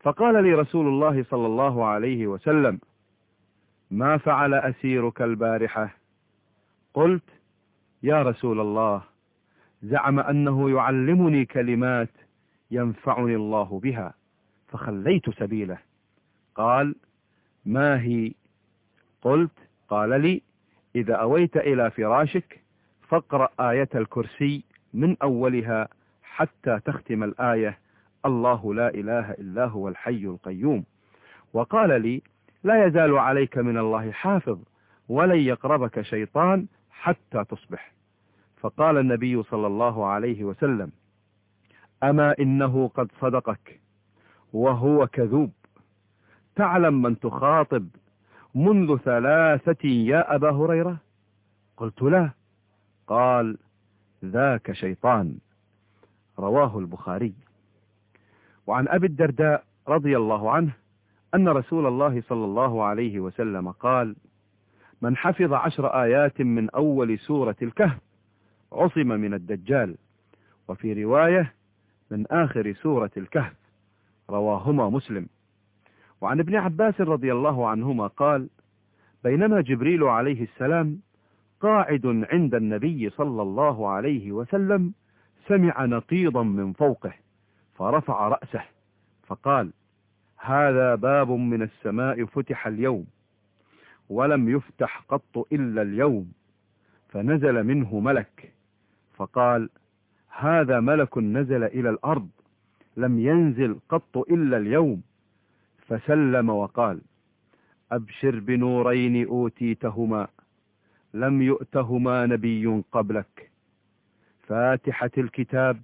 فقال لي رسول الله صلى الله عليه وسلم: ما فعل أسيرك البارحة؟ قلت: يا رسول الله، زعم أنه يعلمني كلمات ينفعني الله بها، فخليت سبيله. قال: ما هي؟ قلت: قال لي: إذا أويت إلى فراشك فاقرأ آية الكرسي من أولها حتى تختم الآية: الله لا إله إلا هو الحي القيوم. وقال لي: لا يزال عليك من الله حافظ، ولن يقربك شيطان حتى تصبح. فقال النبي صلى الله عليه وسلم: أما إنه قد صدقك وهو كذوب، تعلم من تخاطب منذ ثلاثة يا أبا هريرة؟ قلت: لا. قال: ذاك شيطان. رواه البخاري. وعن أبي الدرداء رضي الله عنه أن رسول الله صلى الله عليه وسلم قال: من حفظ عشر آيات من أول سورة الكهف عصم من الدجال، وفي رواية من آخر سورة الكهف. رواهما مسلم. وعن ابن عباس رضي الله عنهما قال: بينما جبريل عليه السلام قاعد عند النبي صلى الله عليه وسلم سمع نقيضا من فوقه، فرفع رأسه فقال: هذا باب من السماء فتح اليوم ولم يفتح قط إلا اليوم. فنزل منه ملك فقال: هذا ملك نزل إلى الأرض لم ينزل قط إلا اليوم. فسلم وقال: أبشر بنورين أوتيتهما لم يؤتهما نبي قبلك، فاتحة الكتاب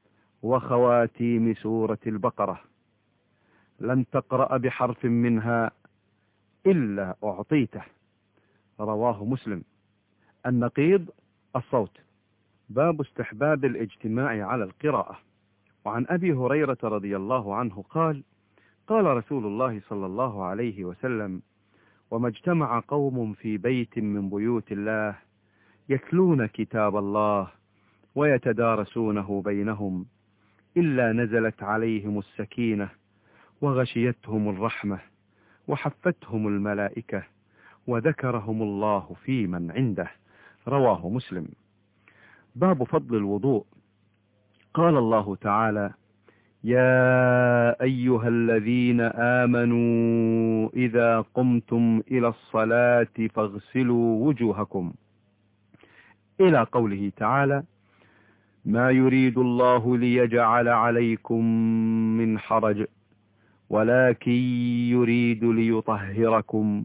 وخواتيم سورة البقرة، لن تقرأ بحرف منها إلا أعطيته. رواه مسلم. النقيض الصوت. باب استحباب الاجتماع على القراءة. وعن أبي هريرة رضي الله عنه قال: قال رسول الله صلى الله عليه وسلم: وما اجتمع قوم في بيت من بيوت الله يتلون كتاب الله ويتدارسونه بينهم إلا نزلت عليهم السكينة وغشيتهم الرحمة وحفتهم الملائكة وذكرهم الله في من عنده. رواه مسلم. باب فضل الوضوء. قال الله تعالى: يا أيها الذين آمنوا إذا قمتم إلى الصلاة فاغسلوا وجوهكم، إلى قوله تعالى: ما يريد الله ليجعل عليكم من حرج ولكن يريد ليطهركم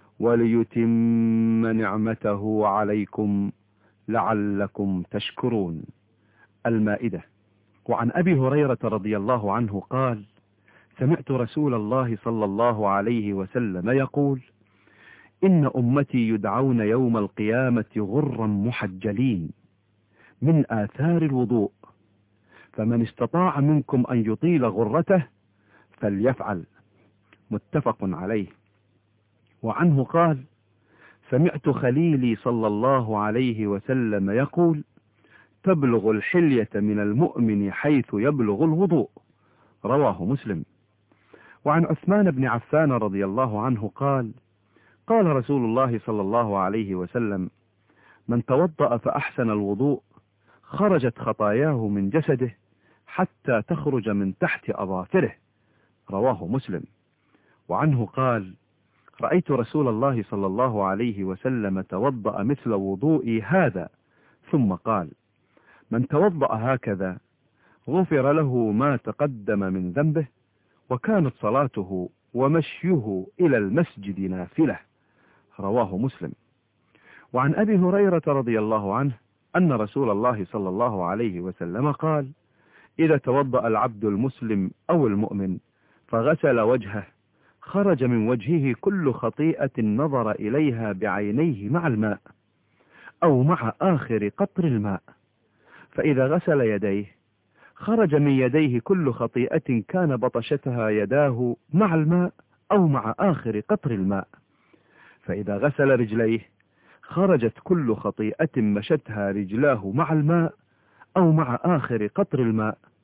وليتم نعمته عليكم لعلكم تشكرون. المائدة. وعن أبي هريرة رضي الله عنه قال: سمعت رسول الله صلى الله عليه وسلم يقول: إن أمتي يدعون يوم القيامة غرا محجلين من آثار الوضوء، فمن استطاع منكم أن يطيل غرته فليفعل. متفق عليه. وعنه قال: سمعت خليلي صلى الله عليه وسلم يقول: تبلغ الحلية من المؤمن حيث يبلغ الوضوء. رواه مسلم. وعن عثمان بن عفان رضي الله عنه قال: قال رسول الله صلى الله عليه وسلم: من توضأ فأحسن الوضوء خرجت خطاياه من جسده حتى تخرج من تحت أظافره. رواه مسلم. وعنه قال: رأيت رسول الله صلى الله عليه وسلم توضأ مثل وضوئي هذا، ثم قال: من توضأ هكذا غفر له ما تقدم من ذنبه، وكانت صلاته ومشيه إلى المسجد نافلة. رواه مسلم. وعن أبي هريرة رضي الله عنه أن رسول الله صلى الله عليه وسلم قال: إذا توضأ العبد المسلم أو المؤمن فغسل وجهه خرج من وجهه كل خطيئة نظر إليها بعينيه مع الماء أو مع آخر قطر الماء، فإذا غسل يديه خرج من يديه كل خطيئة كان بطشتها يداه مع الماء أو مع آخر قطر الماء، فإذا غسل رجليه خرجت كل خطيئة مشتها رجلاه مع الماء أو مع آخر قطر الماء،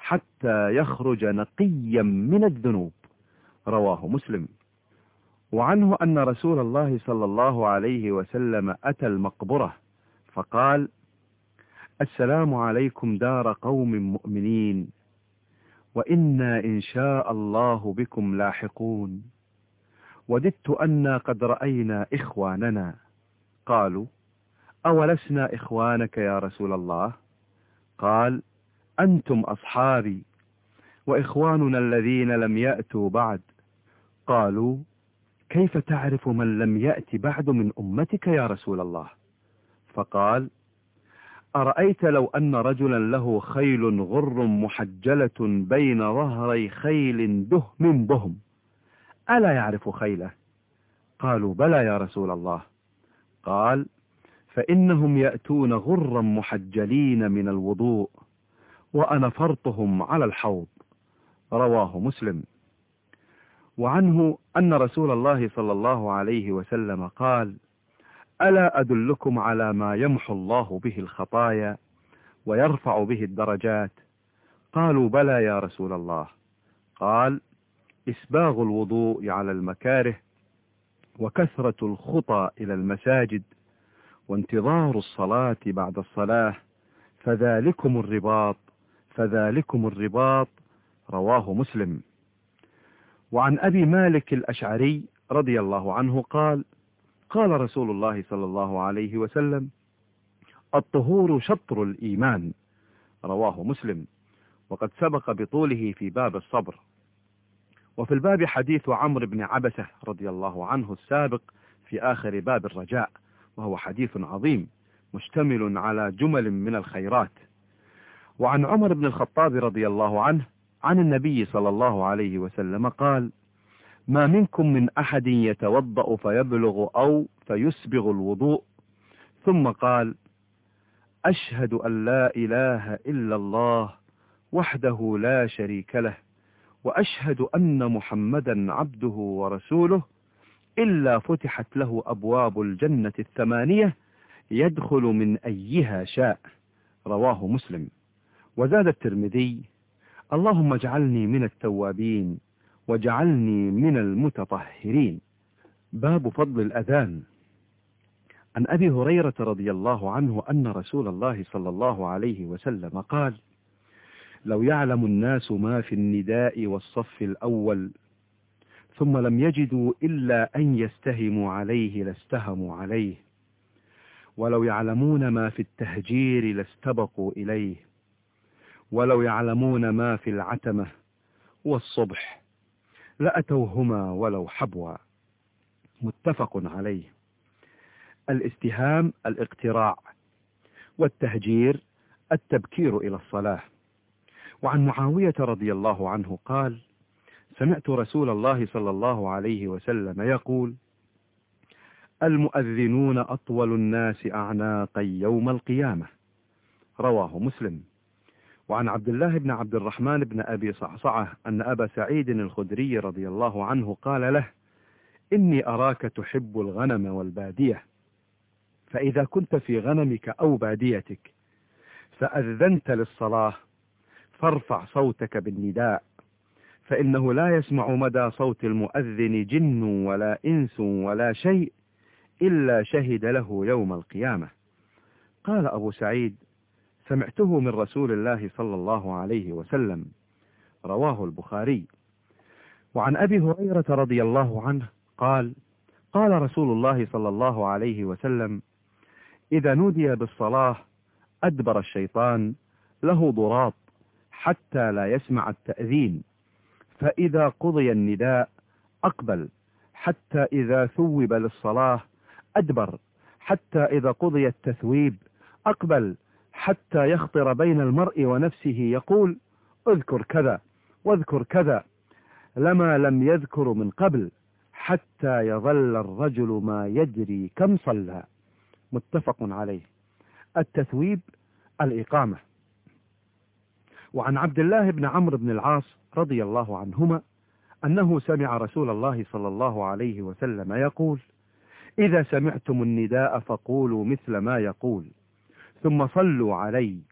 حتى يخرج نقيا من الذنوب. رواه مسلم. وعنه أن رسول الله صلى الله عليه وسلم أتى المقبرة فقال: السلام عليكم دار قوم مؤمنين، وإنا إن شاء الله بكم لاحقون، وددت أنا قد رأينا إخواننا. قالوا: أولسنا إخوانك يا رسول الله؟ قال: أنتم أصحابي، وإخواننا الذين لم يأتوا بعد. قالوا: كيف تعرف من لم يأت بعد من أمتك يا رسول الله؟ فقال: أرأيت لو أن رجلا له خيل غر محجلة بين ظهري خيل دهم بهم، ألا يعرف خيله؟ قالوا: بلى يا رسول الله. قال: فإنهم يأتون غرا محجلين من الوضوء، وأنا فرطهم على الحوض. رواه مسلم. وعنه أن رسول الله صلى الله عليه وسلم قال: ألا أدلكم على ما يمحو الله به الخطايا ويرفع به الدرجات؟ قالوا: بلى يا رسول الله. قال: إسباغ الوضوء على المكاره، وكثرة الخطى إلى المساجد، وانتظار الصلاة بعد الصلاة، فذلكم الرباط فذلكم الرباط. رواه مسلم. وعن أبي مالك الأشعري رضي الله عنه قال: قال رسول الله صلى الله عليه وسلم: الطهور شطر الإيمان. رواه مسلم، وقد سبق بطوله في باب الصبر. وفي الباب حديث عمرو بن عبسة رضي الله عنه السابق في آخر باب الرجاء، وهو حديث عظيم مشتمل على جمل من الخيرات. وعن عمر بن الخطاب رضي الله عنه عن النبي صلى الله عليه وسلم قال: ما منكم من أحد يتوضأ فيبلغ أو فيسبغ الوضوء، ثم قال: أشهد أن لا إله إلا الله وحده لا شريك له، وأشهد أن محمدا عبده ورسوله، إلا فتحت له أبواب الجنة الثمانية يدخل من أيها شاء. رواه مسلم. وزاد الترمذي: اللهم اجعلني من التوابين واجعلني من المتطهرين. باب فضل الأذان. عن أبي هريرة رضي الله عنه أن رسول الله صلى الله عليه وسلم قال: لو يعلم الناس ما في النداء والصف الأول ثم لم يجدوا إلا أن يستهموا عليه لاستهموا عليه، ولو يعلمون ما في التهجير لاستبقوا إليه، ولو يعلمون ما في العتمة والصبح لأتوهما ولو حبوا. متفق عليه. الاستهام الاقتراع، والتهجير التبكير إلى الصلاة. وعن معاوية رضي الله عنه قال: سمعت رسول الله صلى الله عليه وسلم يقول: المؤذنون أطول الناس أعناقا يوم القيامة. رواه مسلم. وعن عبد الله بن عبد الرحمن بن أبي صعصعة أن أبا سعيد الخدري رضي الله عنه قال له: إني أراك تحب الغنم والبادية، فإذا كنت في غنمك أو باديتك فأذنت للصلاة فارفع صوتك بالنداء، فإنه لا يسمع مدى صوت المؤذن جن ولا إنس ولا شيء إلا شهد له يوم القيامة. قال أبو سعيد: سمعته من رسول الله صلى الله عليه وسلم. رواه البخاري. وعن أبي هريرة رضي الله عنه قال: قال رسول الله صلى الله عليه وسلم: إذا نودي بالصلاة أدبر الشيطان له ضراط حتى لا يسمع التأذين، فإذا قضي النداء أقبل حتى إذا ثوب للصلاة أدبر، حتى إذا قضي التثويب أقبل حتى يخطر بين المرء ونفسه يقول: اذكر كذا واذكر كذا، لما لم يذكر من قبل، حتى يظل الرجل ما يدري كم صلى. متفق عليه. التثويب الإقامة. وعن عبد الله بن عمرو بن العاص رضي الله عنهما أنه سمع رسول الله صلى الله عليه وسلم يقول: إذا سمعتم النداء فقولوا مثل ما يقول، ثم صلوا علي،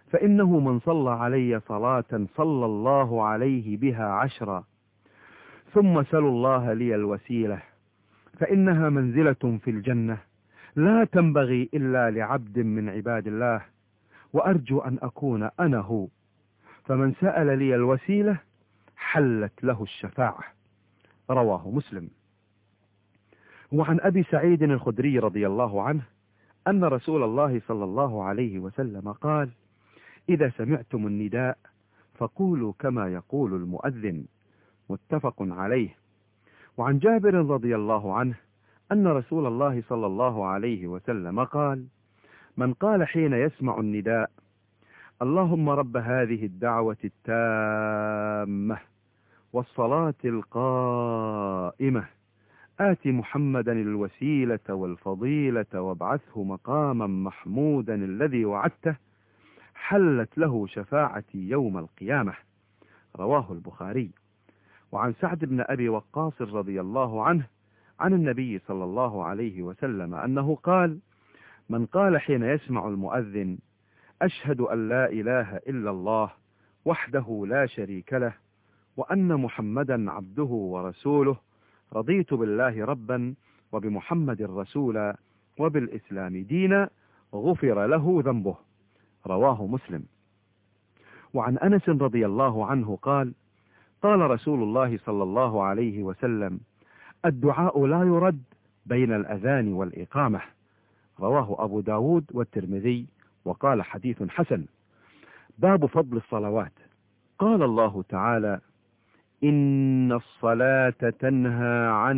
فإنه من صلى علي صلاة صلى الله عليه بها عشرا، ثم سلوا الله لي الوسيلة فإنها منزلة في الجنة لا تنبغي إلا لعبد من عباد الله، وأرجو أن أكون أنا هو، فمن سأل لي الوسيلة حلت له الشفاعة. رواه مسلم. وعن أبي سعيد الخدري رضي الله عنه أن رسول الله صلى الله عليه وسلم قال: إذا سمعتم النداء فقولوا كما يقول المؤذن. متفق عليه. وعن جابر رضي الله عنه أن رسول الله صلى الله عليه وسلم قال: من قال حين يسمع النداء: اللهم رب هذه الدعوة التامة والصلاة القائمة آت محمدا الوسيلة والفضيلة وابعثه مقاما محمودا الذي وعدته، حلت له شفاعتي يوم القيامة. رواه البخاري. وعن سعد بن أبي وقاص رضي الله عنه عن النبي صلى الله عليه وسلم أنه قال: من قال حين يسمع المؤذن: أشهد أن لا إله إلا الله وحده لا شريك له وأن محمدا عبده ورسوله، رضيت بالله ربا وبمحمد رسولا وبالإسلام دينا، غفر له ذنبه. رواه مسلم. وعن أنس رضي الله عنه قال: قال رسول الله صلى الله عليه وسلم: الدعاء لا يرد بين الأذان والإقامة. رواه أبو داود والترمذي وقال حديث حسن. باب فضل الصلوات. قال الله تعالى: إن الصلاة تنهى عن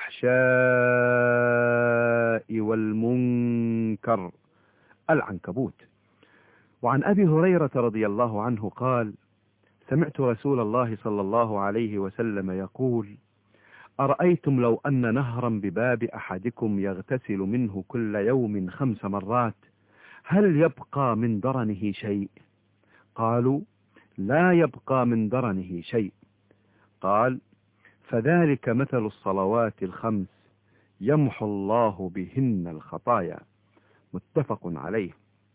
الفحشاء والمنكر. العنكبوت. وعن أبي هريرة رضي الله عنه قال: سمعت رسول الله صلى الله عليه وسلم يقول: أرأيتم لو أن نهرا بباب أحدكم يغتسل منه كل يوم خمس مرات، هل يبقى من درنه شيء؟ قالوا: لا يبقى من درنه شيء. قال: فذلك مثل الصلوات الخمس يمحو الله بهن الخطايا. متفق عليه.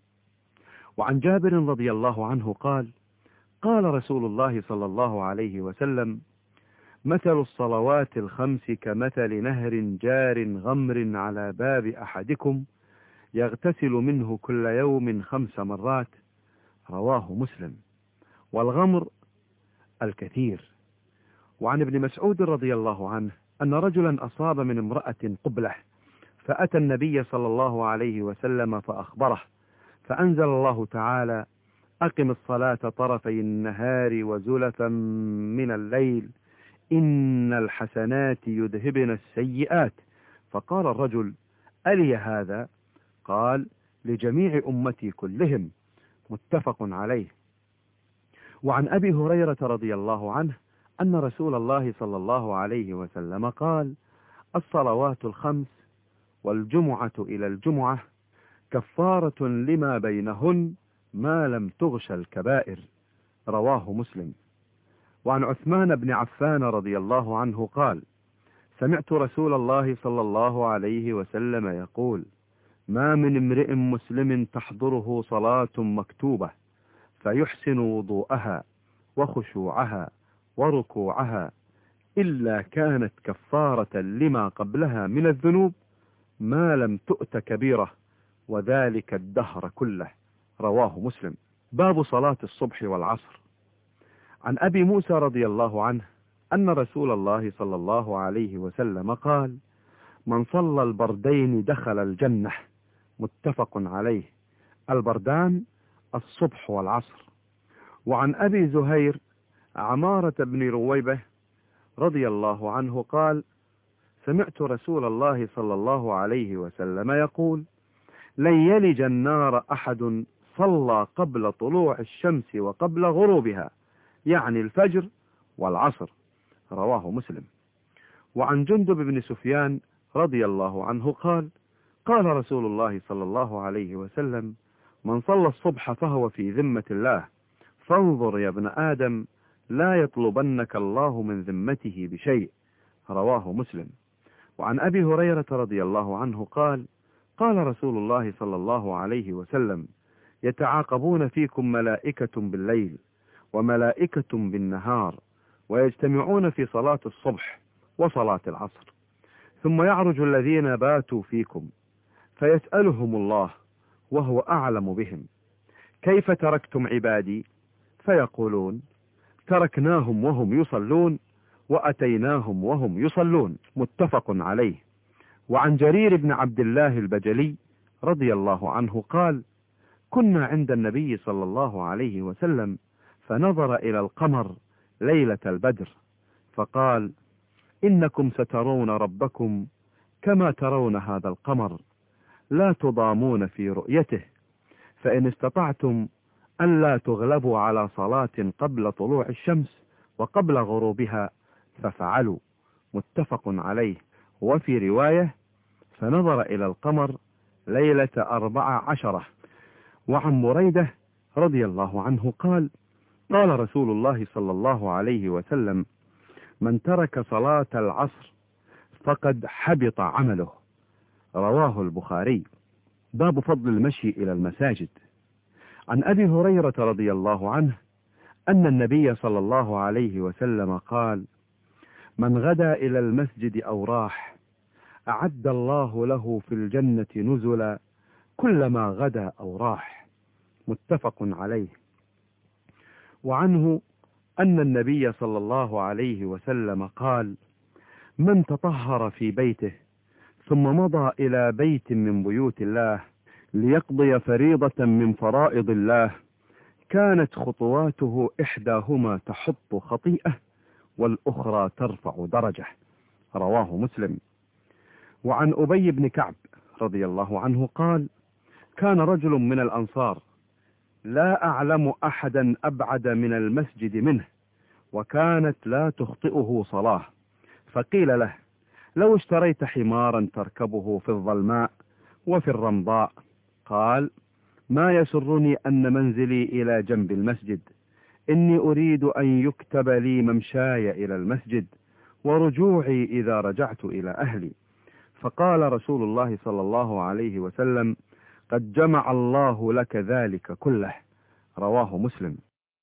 وعن جابر رضي الله عنه قال: قال رسول الله صلى الله عليه وسلم: مثل الصلوات الخمس كمثل نهر جار غمر على باب أحدكم يغتسل منه كل يوم خمس مرات. رواه مسلم. والغمر الكثير. وعن ابن مسعود رضي الله عنه أن رجلا أصاب من امرأة قبلة، فأتى النبي صلى الله عليه وسلم فأخبره، فأنزل الله تعالى: أقم الصلاة طرفي النهار وزلفا من الليل إن الحسنات يذهبن السيئات. فقال الرجل: ألي هذا؟ قال: لجميع أمتي كلهم. متفق عليه. وعن أبي هريرة رضي الله عنه أن رسول الله صلى الله عليه وسلم قال: الصلوات الخمس والجمعة إلى الجمعة كفارة لما بينهن ما لم تغش الكبائر. رواه مسلم. وعن عثمان بن عفان رضي الله عنه قال: سمعت رسول الله صلى الله عليه وسلم يقول: ما من امرئ مسلم تحضره صلاة مكتوبة فيحسن وضوءها وخشوعها وركوعها إلا كانت كفارة لما قبلها من الذنوب ما لم تؤت كبيرة، وذلك الدهر كله. رواه مسلم. باب صلاة الصبح والعصر. عن أبي موسى رضي الله عنه أن رسول الله صلى الله عليه وسلم قال: من صلى البردين دخل الجنة. متفق عليه. البردان الصبح والعصر. وعن أبي زهير عمارة بن رويبة رضي الله عنه قال: سمعت رسول الله صلى الله عليه وسلم يقول: لن يلج النار أحد صلى قبل طلوع الشمس وقبل غروبها، يعني الفجر والعصر. رواه مسلم. وعن جندب بن سفيان رضي الله عنه قال: قال رسول الله صلى الله عليه وسلم: من صلى الصبح فهو في ذمة الله، فانظر يا ابن آدم لا يطلبنك الله من ذمته بشيء. رواه مسلم. وعن أبي هريرة رضي الله عنه قال: قال رسول الله صلى الله عليه وسلم: يتعاقبون فيكم ملائكة بالليل وملائكة بالنهار، ويجتمعون في صلاة الصبح وصلاة العصر، ثم يعرج الذين باتوا فيكم فيسألهم الله وهو أعلم بهم: كيف تركتم عبادي؟ فيقولون: تركناهم وهم يصلون وأتيناهم وهم يصلون. متفق عليه. وعن جرير بن عبد الله البجلي رضي الله عنه قال: كنا عند النبي صلى الله عليه وسلم فنظر إلى القمر ليلة البدر فقال: إنكم سترون ربكم كما ترون هذا القمر، لا تضامون في رؤيته، فإن استطعتم أن لا تغلبوا على صلاة قبل طلوع الشمس وقبل غروبها ففعلوا. متفق عليه. وفي رواية: فنظر إلى القمر ليلة أربع عشرة. وعن بريدة رضي الله عنه قال: قال رسول الله صلى الله عليه وسلم: من ترك صلاة العصر فقد حبط عمله. رواه البخاري. باب فضل المشي إلى المساجد. عن أبي هريرة رضي الله عنه أن النبي صلى الله عليه وسلم قال: من غدا إلى المسجد أو راح أعد الله له في الجنة نزلا كلما غدا أو راح. متفق عليه. وعنه أن النبي صلى الله عليه وسلم قال: من تطهر في بيته ثم مضى إلى بيت من بيوت الله ليقضي فريضة من فرائض الله كانت خطواته إحداهما تحط خطيئة والأخرى ترفع درجة. رواه مسلم. وعن أبي بن كعب رضي الله عنه قال: كان رجل من الأنصار لا أعلم أحدا أبعد من المسجد منه، وكانت لا تخطئه صلاة، فقيل له: لو اشتريت حمارا تركبه في الظلماء وفي الرمضاء. قال: ما يسرني أن منزلي إلى جنب المسجد، إني أريد أن يكتب لي ممشاي إلى المسجد ورجوعي إذا رجعت إلى أهلي. فقال رسول الله صلى الله عليه وسلم: قد جمع الله لك ذلك كله. رواه مسلم.